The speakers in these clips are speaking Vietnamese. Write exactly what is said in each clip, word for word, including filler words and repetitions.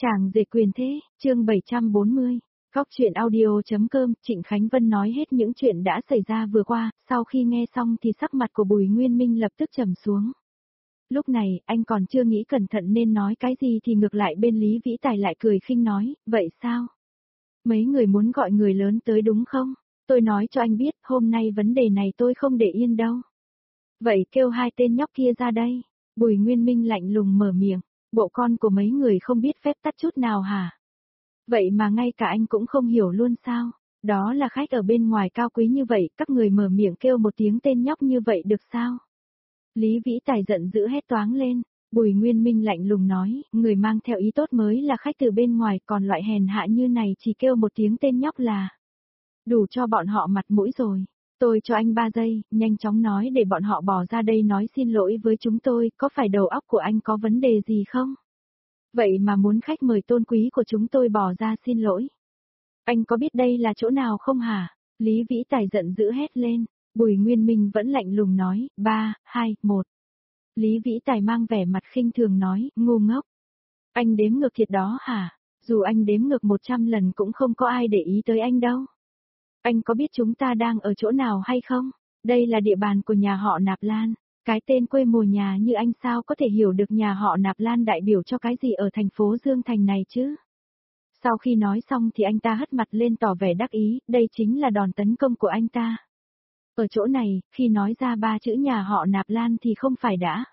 Chàng rể quyền thế, chương bảy trăm bốn mươi. Góc truyện audio.com, Trịnh Khánh Vân nói hết những chuyện đã xảy ra vừa qua, sau khi nghe xong thì sắc mặt của Bùi Nguyên Minh lập tức trầm xuống. Lúc này, anh còn chưa nghĩ cẩn thận nên nói cái gì thì ngược lại bên Lý Vĩ Tài lại cười khinh nói, vậy sao? Mấy người muốn gọi người lớn tới đúng không? Tôi nói cho anh biết, hôm nay vấn đề này tôi không để yên đâu. Vậy kêu hai tên nhóc kia ra đây. Bùi Nguyên Minh lạnh lùng mở miệng. Bộ con của mấy người không biết phép tắc chút nào hả? Vậy mà ngay cả anh cũng không hiểu luôn sao? Đó là khách ở bên ngoài cao quý như vậy, các người mở miệng kêu một tiếng tên nhóc như vậy được sao? Lý Vĩ Tài giận dữ hét toáng lên. Bùi Nguyên Minh lạnh lùng nói, người mang theo ý tốt mới là khách từ bên ngoài, còn loại hèn hạ như này chỉ kêu một tiếng tên nhóc là đủ cho bọn họ mặt mũi rồi. Tôi cho anh ba giây, nhanh chóng nói để bọn họ bỏ ra đây nói xin lỗi với chúng tôi, có phải đầu óc của anh có vấn đề gì không? Vậy mà muốn khách mời tôn quý của chúng tôi bỏ ra xin lỗi. Anh có biết đây là chỗ nào không hả? Lý Vĩ Tài giận dữ hét lên, Bùi Nguyên Minh vẫn lạnh lùng nói, ba, hai, một. Lý Vĩ Tài mang vẻ mặt khinh thường nói, ngu ngốc. Anh đếm ngược thiệt đó hả? Dù anh đếm ngược một trăm lần cũng không có ai để ý tới anh đâu. Anh có biết chúng ta đang ở chỗ nào hay không? Đây là địa bàn của nhà họ Nạp Lan. Cái tên quê mùa nhà như anh sao có thể hiểu được nhà họ Nạp Lan đại biểu cho cái gì ở thành phố Dương Thành này chứ? Sau khi nói xong thì anh ta hất mặt lên tỏ vẻ đắc ý, đây chính là đòn tấn công của anh ta. Ở chỗ này, khi nói ra ba chữ nhà họ Nạp Lan thì không phải đã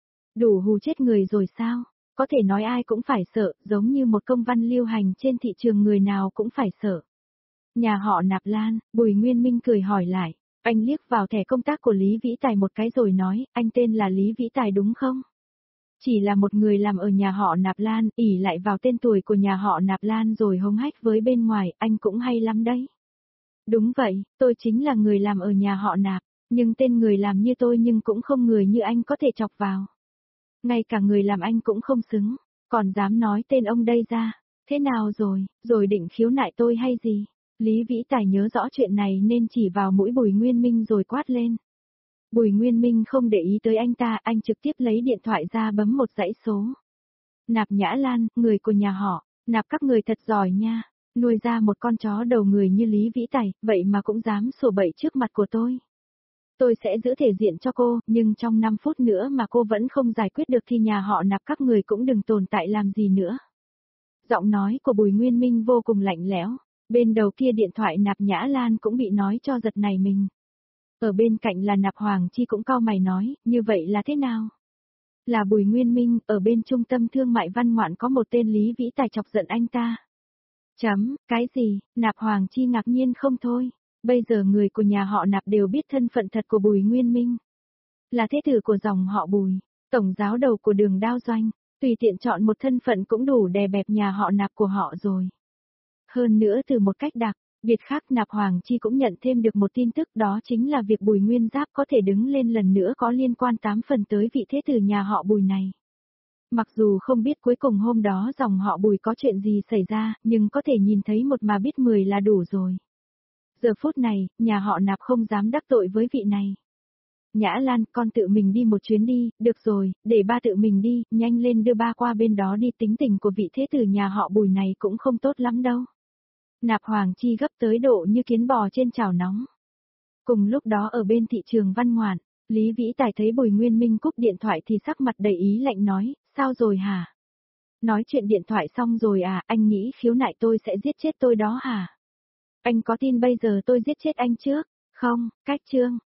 đủ hù chết người rồi sao? Có thể nói ai cũng phải sợ, giống như một công văn lưu hành trên thị trường người nào cũng phải sợ. Nhà họ Nạp Lan, Bùi Nguyên Minh cười hỏi lại. Anh liếc vào thẻ công tác của Lý Vĩ Tài một cái rồi nói, anh tên là Lý Vĩ Tài đúng không? Chỉ là một người làm ở nhà họ Nạp Lan, ỉ lại vào tên tuổi của nhà họ Nạp Lan rồi hống hách với bên ngoài, anh cũng hay lắm đấy. Đúng vậy, tôi chính là người làm ở nhà họ Nạp, nhưng tên người làm như tôi nhưng cũng không người như anh có thể chọc vào. Ngay cả người làm anh cũng không xứng, còn dám nói tên ông đây ra. Thế nào rồi, rồi định khiếu nại tôi hay gì? Lý Vĩ Tài nhớ rõ chuyện này nên chỉ vào mũi Bùi Nguyên Minh rồi quát lên. Bùi Nguyên Minh không để ý tới anh ta, anh trực tiếp lấy điện thoại ra bấm một dãy số. Nạp Nhã Lan, người của nhà họ, Nạp các người thật giỏi nha, nuôi ra một con chó đầu người như Lý Vĩ Tài, vậy mà cũng dám sổ bậy trước mặt của tôi. Tôi sẽ giữ thể diện cho cô, nhưng trong năm phút nữa mà cô vẫn không giải quyết được thì nhà họ Nạp các người cũng đừng tồn tại làm gì nữa. Giọng nói của Bùi Nguyên Minh vô cùng lạnh lẽo. Bên đầu kia điện thoại Nạp Nhã Lan cũng bị nói cho giật nảy mình. Ở bên cạnh là Nạp Hoàng Chi cũng cau mày nói, như vậy là thế nào? Là Bùi Nguyên Minh, ở bên trung tâm thương mại Văn Ngoạn có một tên Lý Vĩ Tài chọc giận anh ta. Chấm, cái gì? Nạp Hoàng Chi ngạc nhiên không thôi. Bây giờ người của nhà họ Nạp đều biết thân phận thật của Bùi Nguyên Minh. Là thế tử của dòng họ Bùi, tổng giáo đầu của Đường Đao Doanh, tùy tiện chọn một thân phận cũng đủ đè bẹp nhà họ Nạp của họ rồi. Hơn nữa từ một cách đặc biệt khác Nạp Hoàng Chi cũng nhận thêm được một tin tức, đó chính là việc Bùi Nguyên Giáp có thể đứng lên lần nữa có liên quan tám phần tới vị thế tử nhà họ Bùi này. Mặc dù không biết cuối cùng hôm đó dòng họ Bùi có chuyện gì xảy ra, nhưng có thể nhìn thấy một mà biết mười là đủ rồi. Giờ phút này, nhà họ Nạp không dám đắc tội với vị này. Nhã Lan, con tự mình đi một chuyến đi, được rồi, để ba tự mình đi, nhanh lên đưa ba qua bên đó đi, tính tình của vị thế tử nhà họ Bùi này cũng không tốt lắm đâu. Nạp Hoàng Chi gấp tới độ như kiến bò trên chảo nóng. Cùng lúc đó ở bên thị trường Văn Ngoạn, Lý Vĩ Tài thấy Bùi Nguyên Minh cúp điện thoại thì sắc mặt đầy ý lạnh nói, sao rồi hả? Nói chuyện điện thoại xong rồi à, anh nghĩ khiếu nại tôi sẽ giết chết tôi đó hả? Anh có tin bây giờ tôi giết chết anh trước? Không, cách chương.